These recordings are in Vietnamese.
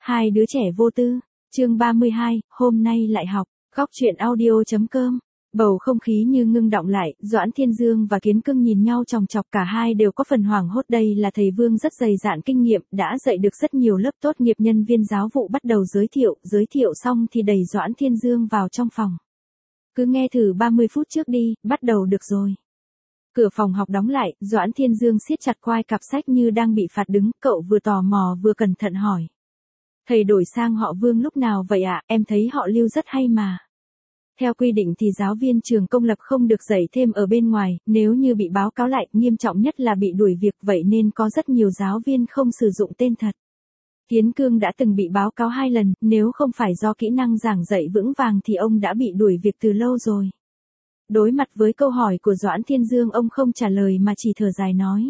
Hai đứa trẻ vô tư, chương 32, hôm nay lại học, góc truyện audio.com. Bầu không khí như ngưng đọng lại, Doãn Thiên Dương và Kiến Cương nhìn nhau chòng chọc, cả hai đều có phần hoảng hốt. Đây là thầy Vương rất dày dạn kinh nghiệm, đã dạy được rất nhiều lớp tốt nghiệp, nhân viên giáo vụ bắt đầu giới thiệu xong thì đẩy Doãn Thiên Dương vào trong phòng. Cứ nghe thử 30 phút trước đi, bắt đầu được rồi. Cửa phòng học đóng lại, Doãn Thiên Dương siết chặt quai cặp sách như đang bị phạt đứng, cậu vừa tò mò vừa cẩn thận hỏi. Thầy đổi sang họ Vương lúc nào vậy ạ? Em thấy họ Lưu rất hay mà. Theo quy định thì giáo viên trường công lập không được dạy thêm ở bên ngoài, nếu như bị báo cáo lại, nghiêm trọng nhất là bị đuổi việc, vậy nên có rất nhiều giáo viên không sử dụng tên thật. Kiến Cương đã từng bị báo cáo 2 lần, nếu không phải do kỹ năng giảng dạy vững vàng thì ông đã bị đuổi việc từ lâu rồi. Đối mặt với câu hỏi của Doãn Thiên Dương, ông không trả lời mà chỉ thở dài nói.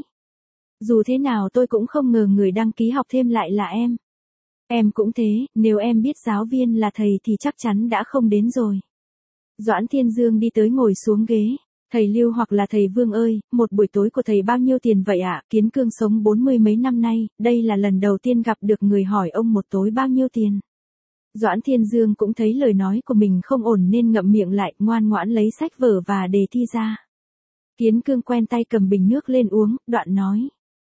Dù thế nào tôi cũng không ngờ người đăng ký học thêm lại là em. Em cũng thế, nếu em biết giáo viên là thầy thì chắc chắn đã không đến rồi. Doãn Thiên Dương đi tới ngồi xuống ghế. Thầy Lưu hoặc là thầy Vương ơi, một buổi tối của thầy bao nhiêu tiền vậy ạ? Kiến Cương sống 40 mấy năm nay, đây là lần đầu tiên gặp được người hỏi ông một tối bao nhiêu tiền. Doãn Thiên Dương cũng thấy lời nói của mình không ổn nên ngậm miệng lại, ngoan ngoãn lấy sách vở và đề thi ra. Kiến Cương quen tay cầm bình nước lên uống, đoạn nói.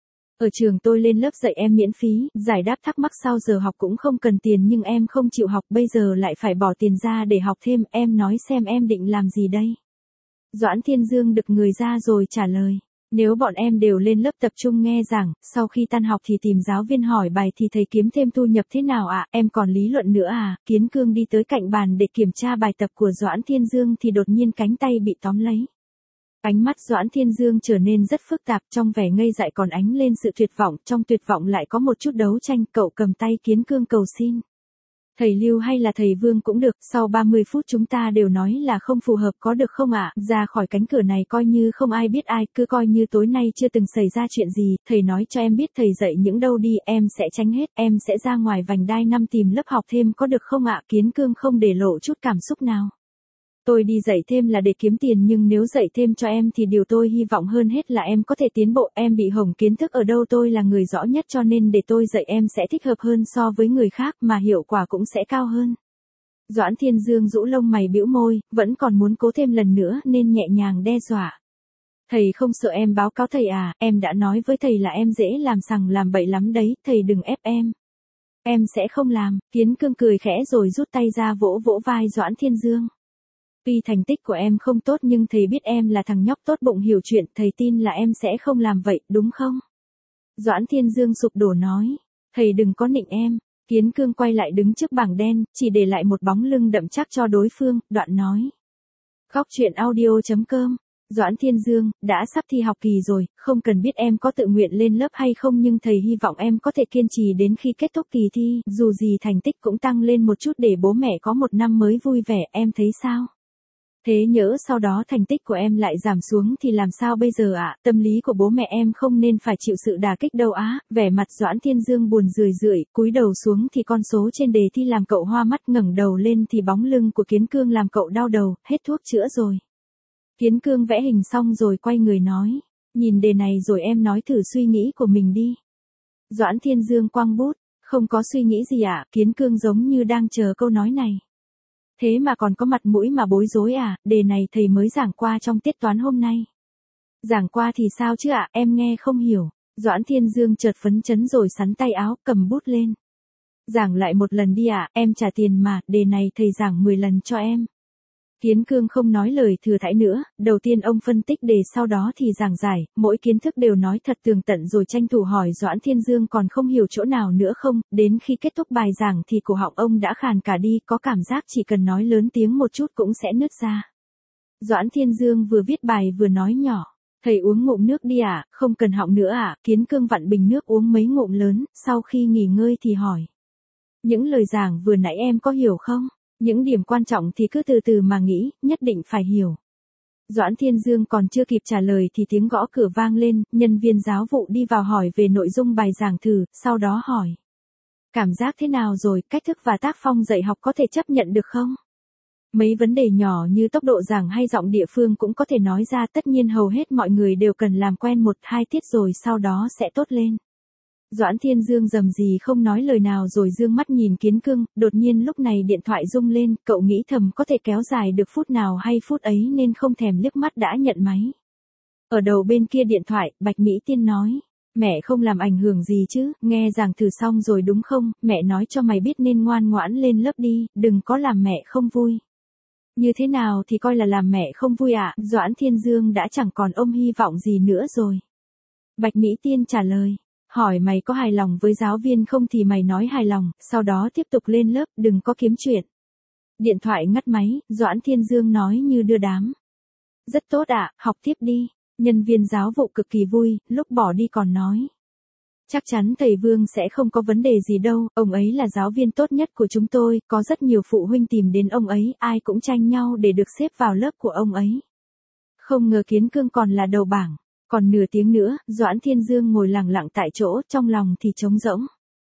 Ở trường tôi lên lớp dạy em miễn phí, giải đáp thắc mắc sau giờ học cũng không cần tiền, nhưng em không chịu học, bây giờ lại phải bỏ tiền ra để học thêm, em nói xem em định làm gì đây? Doãn Thiên Dương đực người ra rồi trả lời. Nếu bọn em đều lên lớp tập trung nghe giảng, sau khi tan học thì tìm giáo viên hỏi bài thì thầy kiếm thêm thu nhập thế nào ạ? Em còn lý luận nữa à? Kiến Cương đi tới cạnh bàn để kiểm tra bài tập của Doãn Thiên Dương thì đột nhiên cánh tay bị tóm lấy. Ánh mắt Doãn Thiên Dương trở nên rất phức tạp, trong vẻ ngây dại còn ánh lên sự tuyệt vọng, trong tuyệt vọng lại có một chút đấu tranh. Cậu cầm tay Kiến Cương cầu xin. Thầy Lưu hay là thầy Vương cũng được, sau 30 phút chúng ta đều nói là không phù hợp, có được không ạ? Ra khỏi cánh cửa này coi như không ai biết ai, cứ coi như tối nay chưa từng xảy ra chuyện gì, thầy nói cho em biết thầy dạy những đâu đi, em sẽ tránh hết, em sẽ ra ngoài vành đai 5 tìm lớp học thêm, có được không ạ? Kiến Cương không để lộ chút cảm xúc nào. Tôi đi dạy thêm là để kiếm tiền, nhưng nếu dạy thêm cho em thì điều tôi hy vọng hơn hết là em có thể tiến bộ, em bị hỏng kiến thức ở đâu tôi là người rõ nhất, cho nên để tôi dạy em sẽ thích hợp hơn so với người khác mà hiệu quả cũng sẽ cao hơn. Doãn Thiên Dương rũ lông mày bĩu môi, vẫn còn muốn cố thêm lần nữa nên nhẹ nhàng đe dọa. Thầy không sợ em báo cáo thầy à? Em đã nói với thầy là em dễ làm sằng làm bậy lắm đấy, thầy đừng ép em. Em sẽ không làm. Kiến Cương cười khẽ rồi rút tay ra vỗ vỗ vai Doãn Thiên Dương. Tuy thành tích của em không tốt nhưng thầy biết em là thằng nhóc tốt bụng hiểu chuyện, thầy tin là em sẽ không làm vậy, đúng không? Doãn Thiên Dương sụp đổ nói. Thầy đừng có nịnh em. Kiến Cương quay lại đứng trước bảng đen, chỉ để lại một bóng lưng đậm chắc cho đối phương, đoạn nói. Góc truyện audio.com. Doãn Thiên Dương, đã sắp thi học kỳ rồi, không cần biết em có tự nguyện lên lớp hay không, nhưng thầy hy vọng em có thể kiên trì đến khi kết thúc kỳ thi, dù gì thành tích cũng tăng lên một chút để bố mẹ có một năm mới vui vẻ, em thấy sao? Thế nhỡ sau đó thành tích của em lại giảm xuống thì làm sao bây giờ ạ? Tâm lý của bố mẹ em không nên phải chịu sự đả kích đâu á. Vẻ mặt Doãn Thiên Dương buồn rười, cúi đầu xuống thì con số trên đề thi làm cậu hoa mắt, ngẩng đầu lên thì bóng lưng của Kiến Cương làm cậu đau đầu, hết thuốc chữa rồi. Kiến Cương vẽ hình xong rồi quay người nói. Nhìn đề này rồi em nói thử suy nghĩ của mình đi. Doãn Thiên Dương quăng bút. Không có suy nghĩ gì ạ? Kiến Cương giống như đang chờ câu nói này. Thế mà còn có mặt mũi mà bối rối à? Đề này thầy mới giảng qua trong tiết toán hôm nay. Giảng qua thì sao chứ ạ? Em nghe không hiểu. Doãn Thiên Dương chợt phấn chấn rồi sắn tay áo, cầm bút lên. Giảng lại một lần đi ạ, em trả tiền mà, đề này thầy giảng 10 lần cho em. Kiến Cương không nói lời thừa thãi nữa, đầu tiên ông phân tích đề, sau đó thì giảng giải, mỗi kiến thức đều nói thật tường tận rồi tranh thủ hỏi Doãn Thiên Dương còn không hiểu chỗ nào nữa không, đến khi kết thúc bài giảng thì cổ họng ông đã khàn cả đi, có cảm giác chỉ cần nói lớn tiếng một chút cũng sẽ nứt ra. Doãn Thiên Dương vừa viết bài vừa nói nhỏ, thầy uống ngụm nước đi ạ, không cần họng nữa ạ. Kiến Cương vặn bình nước uống mấy ngụm lớn, sau khi nghỉ ngơi thì hỏi. Những lời giảng vừa nãy em có hiểu không? Những điểm quan trọng thì cứ từ từ mà nghĩ, nhất định phải hiểu. Doãn Thiên Dương còn chưa kịp trả lời thì tiếng gõ cửa vang lên, nhân viên giáo vụ đi vào hỏi về nội dung bài giảng thử, sau đó hỏi. Cảm giác thế nào rồi, cách thức và tác phong dạy học có thể chấp nhận được không? Mấy vấn đề nhỏ như tốc độ giảng hay giọng địa phương cũng có thể nói ra, tất nhiên hầu hết mọi người đều cần làm quen 1-2 tiết rồi sau đó sẽ tốt lên. Doãn Thiên Dương rầm rì không nói lời nào rồi dương mắt nhìn Kiến Cương, đột nhiên lúc này điện thoại rung lên, cậu nghĩ thầm có thể kéo dài được phút nào hay phút ấy nên không thèm liếc mắt đã nhận máy. Ở đầu bên kia điện thoại, Bạch Mỹ Tiên nói, mẹ không làm ảnh hưởng gì chứ, nghe giảng thử xong rồi đúng không, mẹ nói cho mày biết nên ngoan ngoãn lên lớp đi, đừng có làm mẹ không vui. Như thế nào thì coi là làm mẹ không vui ạ, Doãn Thiên Dương đã chẳng còn ôm hy vọng gì nữa rồi. Bạch Mỹ Tiên trả lời, hỏi mày có hài lòng với giáo viên không thì mày nói hài lòng, sau đó tiếp tục lên lớp, đừng có kiếm chuyện. Điện thoại ngắt máy, Doãn Thiên Dương nói như đưa đám. Rất tốt ạ, học tiếp đi. Nhân viên giáo vụ cực kỳ vui, lúc bỏ đi còn nói. Chắc chắn thầy Vương sẽ không có vấn đề gì đâu, ông ấy là giáo viên tốt nhất của chúng tôi, có rất nhiều phụ huynh tìm đến ông ấy, ai cũng tranh nhau để được xếp vào lớp của ông ấy. Không ngờ Kiến Cương còn là đầu bảng. Còn nửa tiếng nữa, Doãn Thiên Dương ngồi lặng lặng tại chỗ, trong lòng thì trống rỗng.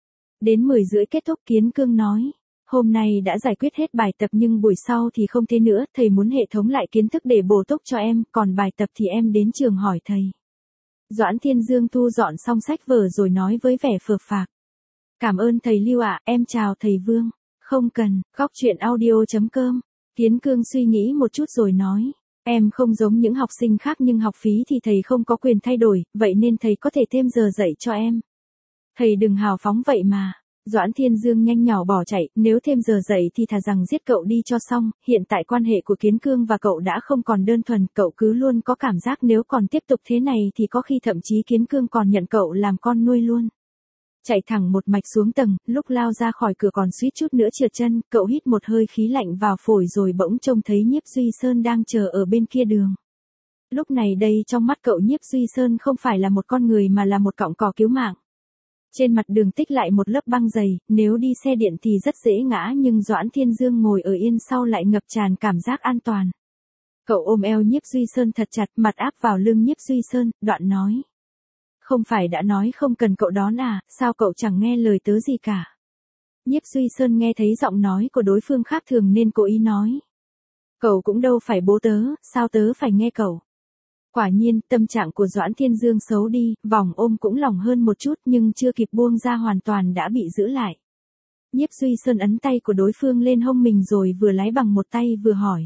Đến 10 rưỡi kết thúc, Kiến Cương nói. Hôm nay đã giải quyết hết bài tập nhưng buổi sau thì không thế nữa, thầy muốn hệ thống lại kiến thức để bổ túc cho em, còn bài tập thì em đến trường hỏi thầy. Doãn Thiên Dương thu dọn xong sách vở rồi nói với vẻ phờ phạc. Cảm ơn thầy Lưu ạ, em chào thầy Vương. Không cần, góc chuyện audio.com. Kiến Cương suy nghĩ một chút rồi nói. Em không giống những học sinh khác nhưng học phí thì thầy không có quyền thay đổi, vậy nên thầy có thể thêm giờ dạy cho em. Thầy đừng hào phóng vậy mà. Doãn Thiên Dương nhanh nhỏ bỏ chạy, nếu thêm giờ dạy thì thà rằng giết cậu đi cho xong, hiện tại quan hệ của Kiến Cương và cậu đã không còn đơn thuần, cậu cứ luôn có cảm giác nếu còn tiếp tục thế này thì có khi thậm chí Kiến Cương còn nhận cậu làm con nuôi luôn. Chạy thẳng một mạch xuống tầng, lúc lao ra khỏi cửa còn suýt chút nữa trượt chân, cậu hít một hơi khí lạnh vào phổi rồi bỗng trông thấy Nhiếp Duy Sơn đang chờ ở bên kia đường. Lúc này đây trong mắt cậu Nhiếp Duy Sơn không phải là một con người mà là một cọng cỏ cứu mạng. Trên mặt đường tích lại một lớp băng dày, nếu đi xe điện thì rất dễ ngã nhưng Doãn Thiên Dương ngồi ở yên sau lại ngập tràn cảm giác an toàn. Cậu ôm eo Nhiếp Duy Sơn thật chặt, mặt áp vào lưng Nhiếp Duy Sơn, đoạn nói. Không phải đã nói không cần cậu đón à, sao cậu chẳng nghe lời tớ gì cả. Nhiếp Duy Sơn nghe thấy giọng nói của đối phương khác thường nên cố ý nói. Cậu cũng đâu phải bố tớ, sao tớ phải nghe cậu. Quả nhiên, tâm trạng của Doãn Thiên Dương xấu đi, vòng ôm cũng lỏng hơn một chút nhưng chưa kịp buông ra hoàn toàn đã bị giữ lại. Nhiếp Duy Sơn ấn tay của đối phương lên hông mình rồi vừa lái bằng một tay vừa hỏi.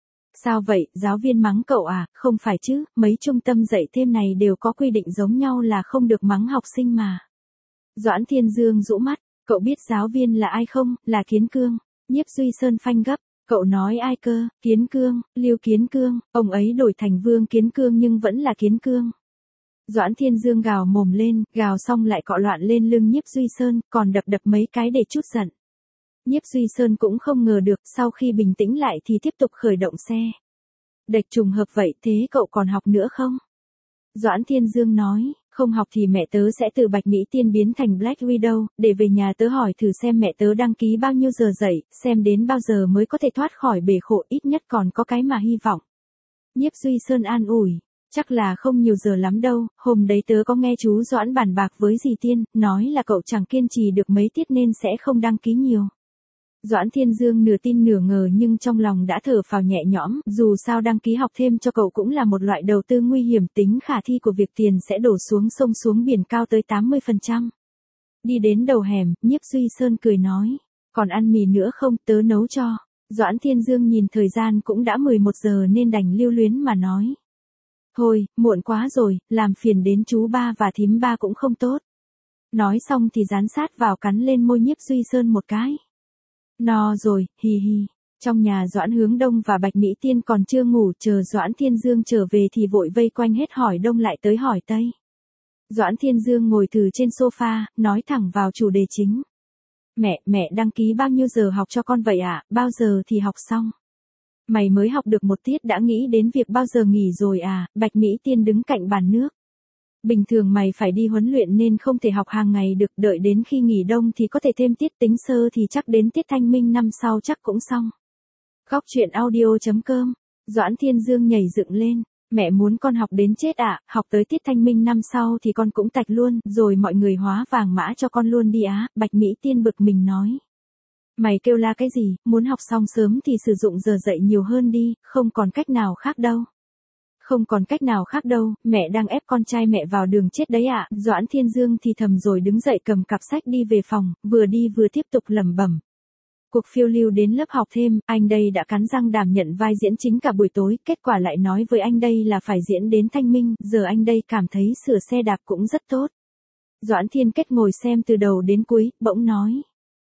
Sao vậy, giáo viên mắng cậu à, không phải chứ, mấy trung tâm dạy thêm này đều có quy định giống nhau là không được mắng học sinh mà. Doãn Thiên Dương rũ mắt, cậu biết giáo viên là ai không, là Kiến Cương. Nhiếp Duy Sơn phanh gấp. Cậu nói ai cơ, Kiến Cương, Lưu Kiến Cương, ông ấy đổi thành Vương Kiến Cương nhưng vẫn là Kiến Cương. Doãn Thiên Dương gào mồm lên, gào xong lại cọ loạn lên lưng Nhiếp Duy Sơn, còn đập mấy cái để trút giận. Nhiếp Duy Sơn cũng không ngờ được, sau khi bình tĩnh lại thì tiếp tục khởi động xe. Đệch trùng hợp vậy, thế cậu còn học nữa không? Doãn Thiên Dương nói, không học thì mẹ tớ sẽ từ Bạch Mỹ Tiên biến thành Black Widow, để về nhà tớ hỏi thử xem mẹ tớ đăng ký bao nhiêu giờ dạy, xem đến bao giờ mới có thể thoát khỏi bể khổ, ít nhất còn có cái mà hy vọng. Nhiếp Duy Sơn an ủi, chắc là không nhiều giờ lắm đâu, hôm đấy tớ có nghe chú Doãn bàn bạc với dì Tiên, nói là cậu chẳng kiên trì được mấy tiết nên sẽ không đăng ký nhiều. Doãn Thiên Dương nửa tin nửa ngờ nhưng trong lòng đã thở phào nhẹ nhõm, dù sao đăng ký học thêm cho cậu cũng là một loại đầu tư nguy hiểm, tính khả thi của việc tiền sẽ đổ xuống sông xuống biển cao tới 80%. Đi đến đầu hẻm, Nhiếp Duy Sơn cười nói, còn ăn mì nữa không, tớ nấu cho. Doãn Thiên Dương nhìn thời gian cũng đã 11 giờ nên đành lưu luyến mà nói. Thôi, muộn quá rồi, làm phiền đến chú ba và thím ba cũng không tốt. Nói xong thì dán sát vào cắn lên môi Nhiếp Duy Sơn một cái. No rồi, hì hì. Trong nhà Doãn Hướng Đông và Bạch Mỹ Tiên còn chưa ngủ, chờ Doãn Thiên Dương trở về thì vội vây quanh hết hỏi đông lại tới hỏi tây. Doãn Thiên Dương ngồi từ trên sofa, nói thẳng vào chủ đề chính. Mẹ đăng ký bao nhiêu giờ học cho con vậy ạ, bao giờ thì học xong? Mày mới học được một tiết đã nghĩ đến việc bao giờ nghỉ rồi à, Bạch Mỹ Tiên đứng cạnh bàn nước. Bình thường mày phải đi huấn luyện nên không thể học hàng ngày được, đợi đến khi nghỉ đông thì có thể thêm tiết, tính sơ thì chắc đến tiết thanh minh năm sau chắc cũng xong. Góc chuyện audio.com. Doãn Thiên Dương nhảy dựng lên, mẹ muốn con học đến chết ạ, học tới tiết thanh minh năm sau thì con cũng tạch luôn, rồi mọi người hóa vàng mã cho con luôn đi á, Bạch Mỹ Tiên bực mình nói. Mày kêu la cái gì, muốn học xong sớm thì sử dụng giờ dạy nhiều hơn đi, không còn cách nào khác đâu. Không còn cách nào khác đâu, mẹ đang ép con trai mẹ vào đường chết đấy ạ. Doãn Thiên Dương thì thầm rồi đứng dậy cầm cặp sách đi về phòng, vừa đi vừa tiếp tục lẩm bẩm. Cuộc phiêu lưu đến lớp học thêm, anh đây đã cắn răng đảm nhận vai diễn chính cả buổi tối, kết quả lại nói với anh đây là phải diễn đến thanh minh, giờ anh đây cảm thấy sửa xe đạp cũng rất tốt. Doãn Thiên Kết ngồi xem từ đầu đến cuối, bỗng nói.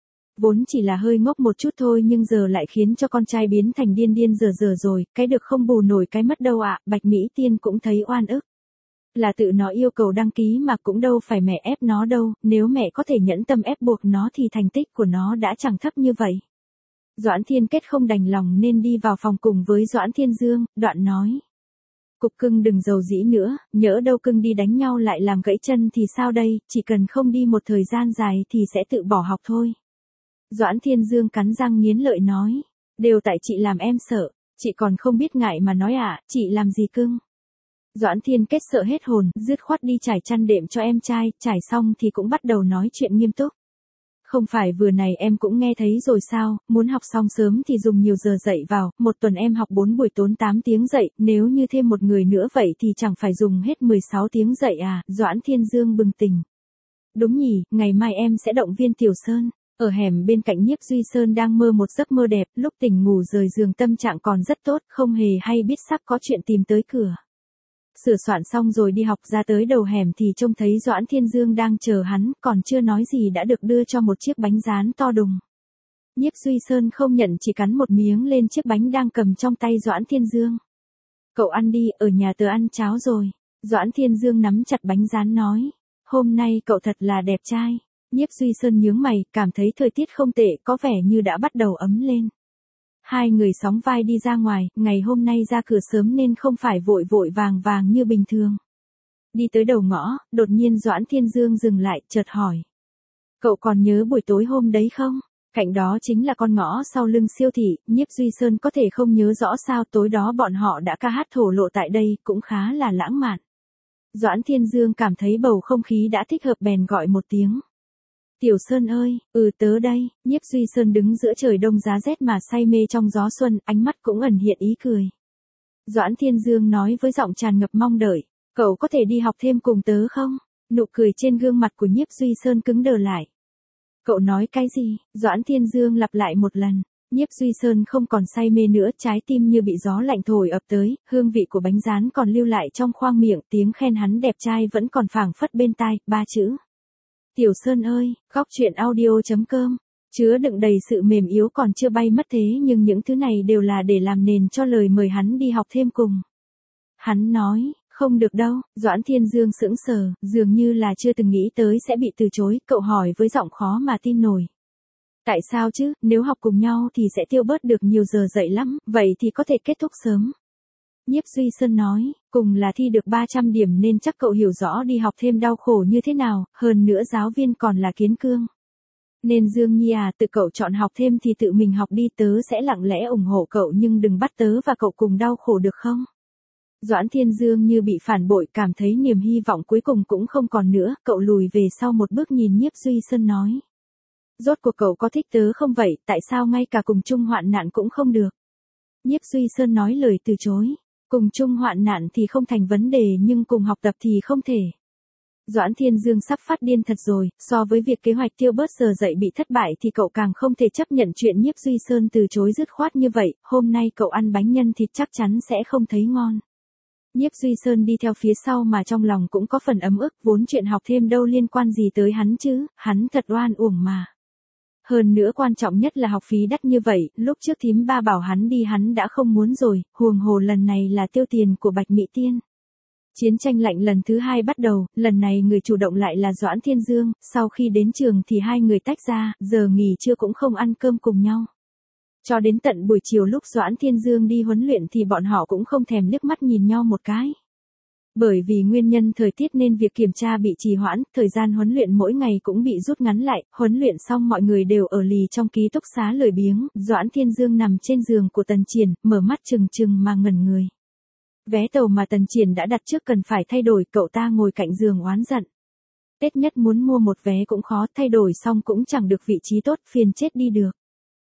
Vốn chỉ là hơi ngốc một chút thôi nhưng giờ lại khiến cho con trai biến thành điên điên dở rồi, cái được không bù nổi cái mất đâu ạ. Bạch Mỹ Tiên cũng thấy oan ức. Là tự nó yêu cầu đăng ký mà cũng đâu phải mẹ ép nó đâu, nếu mẹ có thể nhẫn tâm ép buộc nó thì thành tích của nó đã chẳng thấp như vậy. Doãn Thiên Kết không đành lòng nên đi vào phòng cùng với Doãn Thiên Dương, đoạn nói. Cục cưng đừng giàu dĩ nữa, nhỡ đâu cưng đi đánh nhau lại làm gãy chân thì sao đây, chỉ cần không đi một thời gian dài thì sẽ tự bỏ học thôi. Doãn Thiên Dương cắn răng nghiến lợi nói. Đều tại chị làm em sợ, chị còn không biết ngại mà nói ạ, chị làm gì cưng. Doãn Thiên Kết sợ hết hồn, dứt khoát đi trải chăn đệm cho em trai, trải xong thì cũng bắt đầu nói chuyện nghiêm túc. Không phải vừa này em cũng nghe thấy rồi sao, muốn học xong sớm thì dùng nhiều giờ dạy vào, một tuần em học 4 buổi tốn 8 tiếng dạy, nếu như thêm một người nữa vậy thì chẳng phải dùng hết 16 tiếng dạy à, Doãn Thiên Dương bừng tỉnh. Đúng nhỉ, ngày mai em sẽ động viên Tiểu Sơn. Ở hẻm bên cạnh Nhiếp Duy Sơn đang mơ một giấc mơ đẹp, lúc tỉnh ngủ rời giường tâm trạng còn rất tốt, không hề hay biết sắp có chuyện tìm tới cửa. Sửa soạn xong rồi đi học ra tới đầu hẻm thì trông thấy Doãn Thiên Dương đang chờ hắn, còn chưa nói gì đã được đưa cho một chiếc bánh rán to đùng. Nhiếp Duy Sơn không nhận chỉ cắn một miếng lên chiếc bánh đang cầm trong tay Doãn Thiên Dương. Cậu ăn đi, ở nhà tớ ăn cháo rồi. Doãn Thiên Dương nắm chặt bánh rán nói. Hôm nay cậu thật là đẹp trai. Nhiếp Duy Sơn nhướng mày, cảm thấy thời tiết không tệ, có vẻ như đã bắt đầu ấm lên. Hai người sóng vai đi ra ngoài, ngày hôm nay ra cửa sớm nên không phải vội vội vàng như bình thường. Đi tới đầu ngõ, đột nhiên Doãn Thiên Dương dừng lại, chợt hỏi. Cậu còn nhớ buổi tối hôm đấy không? Cạnh đó chính là con ngõ sau lưng siêu thị, Nhiếp Duy Sơn có thể không nhớ rõ sao tối đó bọn họ đã ca hát thổ lộ tại đây, cũng khá là lãng mạn. Doãn Thiên Dương cảm thấy bầu không khí đã thích hợp bèn gọi một tiếng. Tiểu Sơn ơi, tớ đây. Nhiếp Duy Sơn đứng giữa trời đông giá rét mà say mê trong gió xuân, ánh mắt cũng ẩn hiện ý cười. Doãn Thiên Dương nói với giọng tràn ngập mong đợi, cậu có thể đi học thêm cùng tớ không? Nụ cười trên gương mặt của Nhiếp Duy Sơn cứng đờ lại. Cậu nói cái gì? Doãn Thiên Dương lặp lại một lần. Nhiếp Duy Sơn không còn say mê nữa, trái tim như bị gió lạnh thổi ập tới, hương vị của bánh rán còn lưu lại trong khoang miệng, tiếng khen hắn đẹp trai vẫn còn phảng phất bên tai, 3 chữ. Tiểu Sơn ơi, góc truyện audio.com, chứa đựng đầy sự mềm yếu còn chưa bay mất thế nhưng những thứ này đều là để làm nền cho lời mời hắn đi học thêm cùng. Hắn nói, không được đâu, Doãn Thiên Dương sững sờ, dường như là chưa từng nghĩ tới sẽ bị từ chối, cậu hỏi với giọng khó mà tin nổi. Tại sao chứ, nếu học cùng nhau thì sẽ tiêu bớt được nhiều giờ dạy lắm, vậy thì có thể kết thúc sớm. Nhiếp Duy Sơn nói, cùng là thi được 300 điểm nên chắc cậu hiểu rõ đi học thêm đau khổ như thế nào, hơn nữa giáo viên còn là Kiến Cương. Nên Dương Nhi à, tự cậu chọn học thêm thì tự mình học đi, tớ sẽ lặng lẽ ủng hộ cậu nhưng đừng bắt tớ và cậu cùng đau khổ được không? Doãn Thiên Dương như bị phản bội, cảm thấy niềm hy vọng cuối cùng cũng không còn nữa, cậu lùi về sau một bước nhìn Nhiếp Duy Sơn nói. Rốt cuộc cậu có thích tớ không vậy, tại sao ngay cả cùng chung hoạn nạn cũng không được? Nhiếp Duy Sơn nói lời từ chối. Cùng chung hoạn nạn thì không thành vấn đề nhưng cùng học tập thì không thể. Doãn Thiên Dương sắp phát điên thật rồi, so với việc kế hoạch tiêu bớt giờ dạy bị thất bại thì cậu càng không thể chấp nhận chuyện Nhiếp Duy Sơn từ chối dứt khoát như vậy, hôm nay cậu ăn bánh nhân thịt chắc chắn sẽ không thấy ngon. Nhiếp Duy Sơn đi theo phía sau mà trong lòng cũng có phần ấm ức, vốn chuyện học thêm đâu liên quan gì tới hắn chứ, hắn thật oan uổng mà. Hơn nữa quan trọng nhất là học phí đắt như vậy, lúc trước thím ba bảo hắn đi hắn đã không muốn rồi, huống hồ lần này là tiêu tiền của Bạch Mỹ Tiên. Chiến tranh lạnh lần thứ 2 bắt đầu, lần này người chủ động lại là Doãn Thiên Dương, sau khi đến trường thì hai người tách ra, giờ nghỉ trưa cũng không ăn cơm cùng nhau. Cho đến tận buổi chiều lúc Doãn Thiên Dương đi huấn luyện thì bọn họ cũng không thèm liếc mắt nhìn nhau một cái. Bởi vì nguyên nhân thời tiết nên việc kiểm tra bị trì hoãn, thời gian huấn luyện mỗi ngày cũng bị rút ngắn lại, huấn luyện xong mọi người đều ở lì trong ký túc xá lười biếng, Doãn Thiên Dương nằm trên giường của Tần Triển, mở mắt trừng trừng mà ngẩn người. Vé tàu mà Tần Triển đã đặt trước cần phải thay đổi, cậu ta ngồi cạnh giường oán giận. Tết nhất muốn mua một vé cũng khó, thay đổi xong cũng chẳng được vị trí tốt, phiền chết đi được.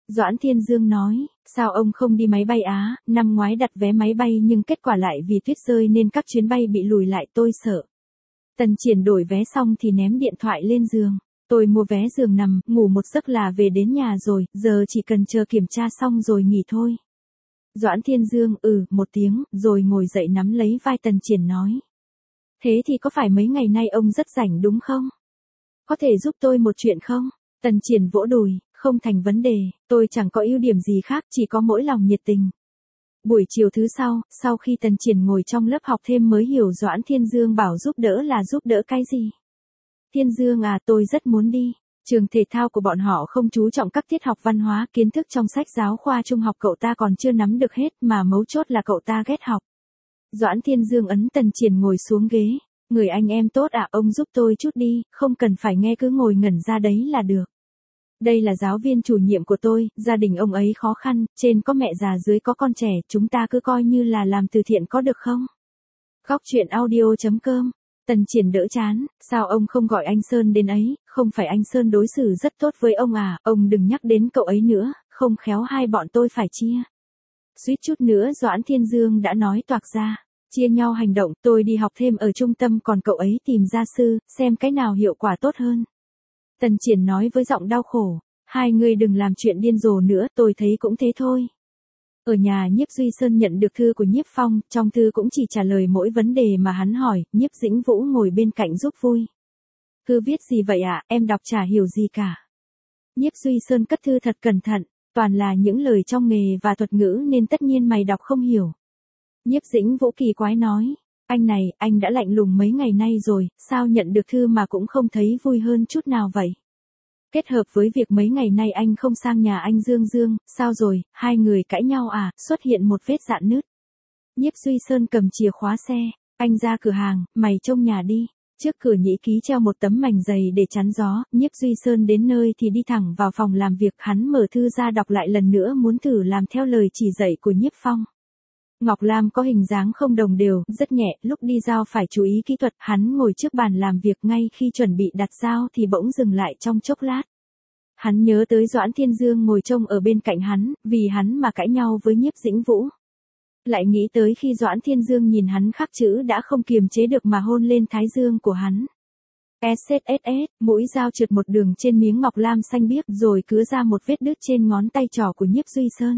Doãn Thiên Dương nói, sao ông không đi máy bay á, năm ngoái đặt vé máy bay nhưng kết quả lại vì tuyết rơi nên các chuyến bay bị lùi lại tôi sợ. Tần Triển đổi vé xong thì ném điện thoại lên giường. Tôi mua vé giường nằm, ngủ một giấc là về đến nhà rồi, giờ chỉ cần chờ kiểm tra xong rồi nghỉ thôi. Doãn Thiên Dương một tiếng, rồi ngồi dậy nắm lấy vai Tần Triển nói. Thế thì có phải mấy ngày nay ông rất rảnh đúng không? Có thể giúp tôi một chuyện không? Tần Triển vỗ đùi, không thành vấn đề, tôi chẳng có ưu điểm gì khác, chỉ có mỗi lòng nhiệt tình. Buổi chiều thứ sau khi Tần Triển ngồi trong lớp học thêm mới hiểu Doãn Thiên Dương bảo giúp đỡ là giúp đỡ cái gì. Thiên Dương à, tôi rất muốn đi. Trường thể thao của bọn họ không chú trọng các tiết học văn hóa, kiến thức trong sách giáo khoa trung học cậu ta còn chưa nắm được hết mà mấu chốt là cậu ta ghét học. Doãn Thiên Dương ấn Tần Triển ngồi xuống ghế. Người anh em tốt à, ông giúp tôi chút đi, không cần phải nghe cứ ngồi ngẩn ra đấy là được. Đây là giáo viên chủ nhiệm của tôi, gia đình ông ấy khó khăn, trên có mẹ già dưới có con trẻ, chúng ta cứ coi như là làm từ thiện có được không? Góc truyện audio.com. Tần Triển đỡ chán, sao ông không gọi anh Sơn đến ấy, không phải anh Sơn đối xử rất tốt với ông à, ông đừng nhắc đến cậu ấy nữa, không khéo hai bọn tôi phải chia. Suýt chút nữa Doãn Thiên Dương đã nói toạc ra, chia nhau hành động, tôi đi học thêm ở trung tâm còn cậu ấy tìm gia sư, xem cái nào hiệu quả tốt hơn. Tần Triển nói với giọng đau khổ, hai người đừng làm chuyện điên rồ nữa, tôi thấy cũng thế thôi. Ở nhà Nhiếp Duy Sơn nhận được thư của Nhiếp Phong, trong thư cũng chỉ trả lời mỗi vấn đề mà hắn hỏi, Nhiếp Dĩnh Vũ ngồi bên cạnh giúp vui. Thư viết gì vậy ạ, em đọc chả hiểu gì cả. Nhiếp Duy Sơn cất thư thật cẩn thận, toàn là những lời trong nghề và thuật ngữ nên tất nhiên mày đọc không hiểu. Nhiếp Dĩnh Vũ kỳ quái nói, anh này, anh đã lạnh lùng mấy ngày nay rồi, sao nhận được thư mà cũng không thấy vui hơn chút nào vậy? Kết hợp với việc mấy ngày nay anh không sang nhà anh Dương, sao rồi, hai người cãi nhau à, xuất hiện một vết rạn nứt. Nhiếp Duy Sơn cầm chìa khóa xe, anh ra cửa hàng, mày trông nhà đi. Trước cửa nhĩ ký treo một tấm mảnh dày để chắn gió, Nhiếp Duy Sơn đến nơi thì đi thẳng vào phòng làm việc, hắn mở thư ra đọc lại lần nữa muốn thử làm theo lời chỉ dạy của Nhiếp Phong. Ngọc Lam có hình dáng không đồng đều, rất nhẹ, lúc đi dao phải chú ý kỹ thuật, hắn ngồi trước bàn làm việc ngay khi chuẩn bị đặt dao thì bỗng dừng lại trong chốc lát. Hắn nhớ tới Doãn Thiên Dương ngồi trông ở bên cạnh hắn, vì hắn mà cãi nhau với Nhiếp Dĩnh Vũ. Lại nghĩ tới khi Doãn Thiên Dương nhìn hắn khắc chữ đã không kiềm chế được mà hôn lên thái dương của hắn. SSS, mũi dao trượt một đường trên miếng ngọc lam xanh biếc rồi cứa ra một vết đứt trên ngón tay trỏ của Nhiếp Duy Sơn.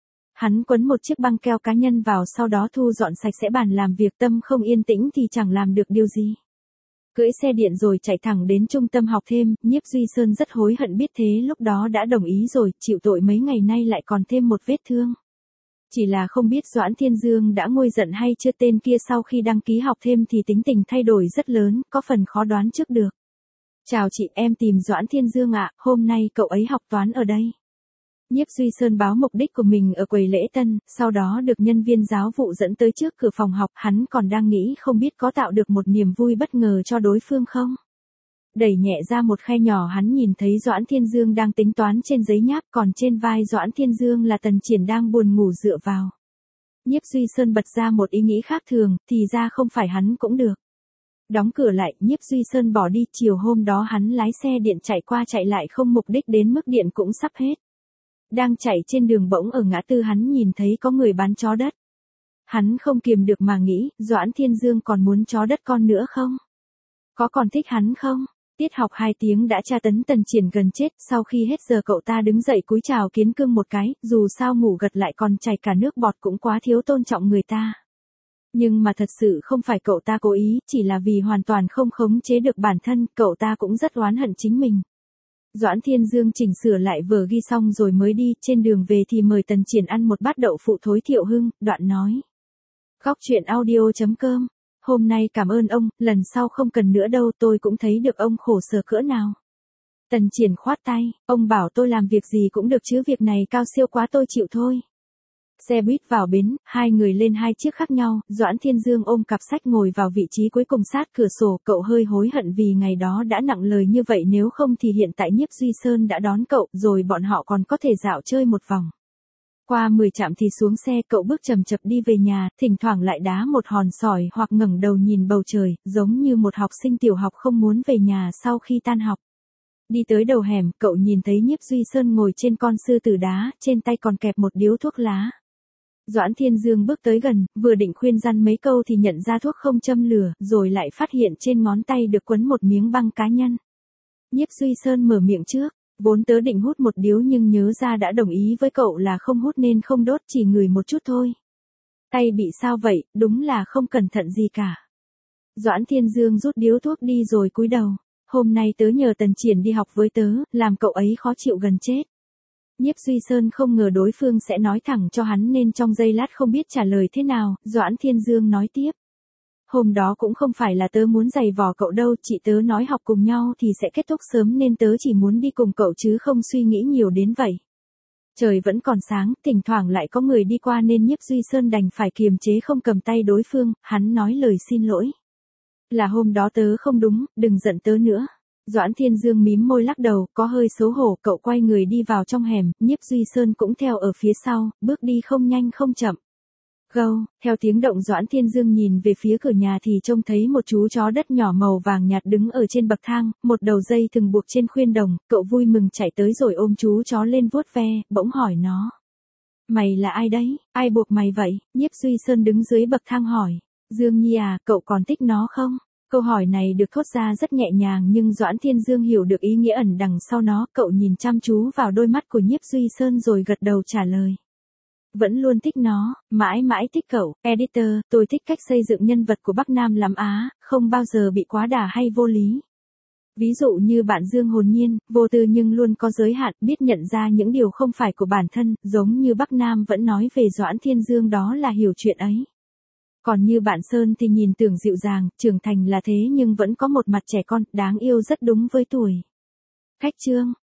Hắn quấn một chiếc băng keo cá nhân vào sau đó thu dọn sạch sẽ bàn làm việc, tâm không yên tĩnh thì chẳng làm được điều gì. Cưỡi xe điện rồi chạy thẳng đến trung tâm học thêm, Nhiếp Duy Sơn rất hối hận biết thế lúc đó đã đồng ý rồi, chịu tội mấy ngày nay lại còn thêm một vết thương. Chỉ là không biết Doãn Thiên Dương đã nguôi giận hay chưa, tên kia sau khi đăng ký học thêm thì tính tình thay đổi rất lớn, có phần khó đoán trước được. Chào chị, em tìm Doãn Thiên Dương ạ, hôm nay cậu ấy học toán ở đây. Nhiếp Duy Sơn báo mục đích của mình ở quầy lễ tân, sau đó được nhân viên giáo vụ dẫn tới trước cửa phòng học, hắn còn đang nghĩ không biết có tạo được một niềm vui bất ngờ cho đối phương không. Đẩy nhẹ ra một khe nhỏ hắn nhìn thấy Doãn Thiên Dương đang tính toán trên giấy nháp, còn trên vai Doãn Thiên Dương là Tần Triển đang buồn ngủ dựa vào. Nhiếp Duy Sơn bật ra một ý nghĩ khác thường, thì ra không phải hắn cũng được. Đóng cửa lại, Nhiếp Duy Sơn bỏ đi, chiều hôm đó hắn lái xe điện chạy qua chạy lại không mục đích đến mức điện cũng sắp hết. Đang chạy trên đường bỗng ở ngã tư hắn nhìn thấy có người bán chó đất. Hắn không kiềm được mà nghĩ, Doãn Thiên Dương còn muốn chó đất con nữa không? Có còn thích hắn không? Tiết học 2 tiếng đã tra tấn Tần Triển gần chết, sau khi hết giờ cậu ta đứng dậy cúi chào Kiến Cương một cái, dù sao ngủ gật lại còn chảy cả nước bọt cũng quá thiếu tôn trọng người ta. Nhưng mà thật sự không phải cậu ta cố ý, chỉ là vì hoàn toàn không khống chế được bản thân, cậu ta cũng rất oán hận chính mình. Doãn Thiên Dương chỉnh sửa lại vở ghi xong rồi mới đi, trên đường về thì mời Tần Triển ăn một bát đậu phụ thối Thiệu Hưng, đoạn nói. Góc truyện audio.com. Hôm nay cảm ơn ông, lần sau không cần nữa đâu, tôi cũng thấy được ông khổ sở cỡ nào. Tần Triển khoát tay, ông bảo tôi làm việc gì cũng được chứ việc này cao siêu quá tôi chịu thôi. Xe buýt vào bến, hai người lên hai chiếc khác nhau, Doãn Thiên Dương ôm cặp sách ngồi vào vị trí cuối cùng sát cửa sổ, cậu hơi hối hận vì ngày đó đã nặng lời như vậy, nếu không thì hiện tại Nhiếp Duy Sơn đã đón cậu, rồi bọn họ còn có thể dạo chơi một vòng. Qua 10 trạm thì xuống xe, cậu bước chậm chậm đi về nhà, thỉnh thoảng lại đá một hòn sỏi hoặc ngẩng đầu nhìn bầu trời, giống như một học sinh tiểu học không muốn về nhà sau khi tan học. Đi tới đầu hẻm, cậu nhìn thấy Nhiếp Duy Sơn ngồi trên con sư tử đá, trên tay còn kẹp một điếu thuốc lá. Doãn Thiên Dương bước tới gần, vừa định khuyên răn mấy câu thì nhận ra thuốc không châm lửa, rồi lại phát hiện trên ngón tay được quấn một miếng băng cá nhân. Nhiếp Duy Sơn mở miệng trước, vốn tớ định hút một điếu nhưng nhớ ra đã đồng ý với cậu là không hút nên không đốt, chỉ ngửi một chút thôi. Tay bị sao vậy, đúng là không cẩn thận gì cả. Doãn Thiên Dương rút điếu thuốc đi rồi cúi đầu. Hôm nay tớ nhờ Tần Triển đi học với tớ, làm cậu ấy khó chịu gần chết. Nhiếp Duy Sơn không ngờ đối phương sẽ nói thẳng cho hắn nên trong giây lát không biết trả lời thế nào, Doãn Thiên Dương nói tiếp. Hôm đó cũng không phải là tớ muốn giày vò cậu đâu, chị tớ nói học cùng nhau thì sẽ kết thúc sớm nên tớ chỉ muốn đi cùng cậu chứ không suy nghĩ nhiều đến vậy. Trời vẫn còn sáng, thỉnh thoảng lại có người đi qua nên Nhiếp Duy Sơn đành phải kiềm chế không cầm tay đối phương, hắn nói lời xin lỗi. Là hôm đó tớ không đúng, đừng giận tớ nữa. Doãn Thiên Dương mím môi lắc đầu, có hơi xấu hổ, cậu quay người đi vào trong hẻm, Nhiếp Duy Sơn cũng theo ở phía sau, bước đi không nhanh không chậm. Gâu, theo tiếng động Doãn Thiên Dương nhìn về phía cửa nhà thì trông thấy một chú chó đất nhỏ màu vàng nhạt đứng ở trên bậc thang, một đầu dây thừng buộc trên khuyên đồng, cậu vui mừng chạy tới rồi ôm chú chó lên vuốt ve, bỗng hỏi nó. Mày là ai đấy, ai buộc mày vậy? Nhiếp Duy Sơn đứng dưới bậc thang hỏi. Dương Nhi à, cậu còn thích nó không? Câu hỏi này được thốt ra rất nhẹ nhàng nhưng Doãn Thiên Dương hiểu được ý nghĩa ẩn đằng sau nó, cậu nhìn chăm chú vào đôi mắt của Nhiếp Duy Sơn rồi gật đầu trả lời. Vẫn luôn thích nó, mãi mãi thích cậu, editor, tôi thích cách xây dựng nhân vật của Bắc Nam lắm á, không bao giờ bị quá đà hay vô lý. Ví dụ như bạn Dương hồn nhiên, vô tư nhưng luôn có giới hạn, biết nhận ra những điều không phải của bản thân, giống như Bắc Nam vẫn nói về Doãn Thiên Dương đó là hiểu chuyện ấy. Còn như bạn Sơn thì nhìn tưởng dịu dàng, trưởng thành là thế nhưng vẫn có một mặt trẻ con, đáng yêu rất đúng với tuổi. Khách chương